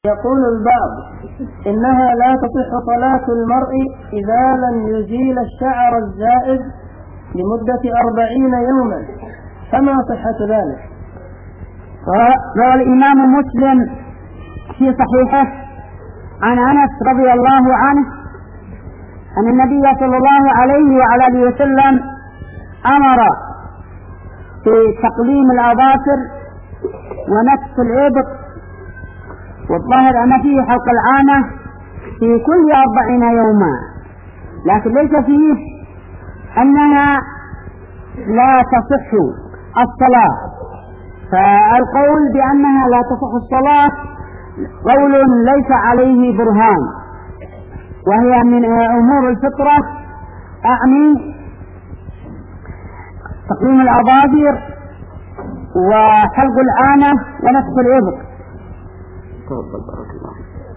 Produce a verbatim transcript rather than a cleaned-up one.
يقول البعض إنها لا تصح صلاة المرء إذا لم يزيل الشعر الزائد لمدة أربعين يوما، فما صحة ذلك؟ روى الإمام مسلم في صحيحه عن أنس رضي الله عنه أن النبي صلى الله عليه وعلى آله وسلم أمر بتقليم الأظافر ونتف الإبط، والظاهر أن فيه حلق العانة في كل أربعين يوما، لكن ليس فيه أنها لا تصح الصلاة. فالقول بأنها لا تصح الصلاة قول ليس عليه برهان، وهي من أمور الفطرة، أعني تقليم الأظافر وحلق العانة ونتف الإبط.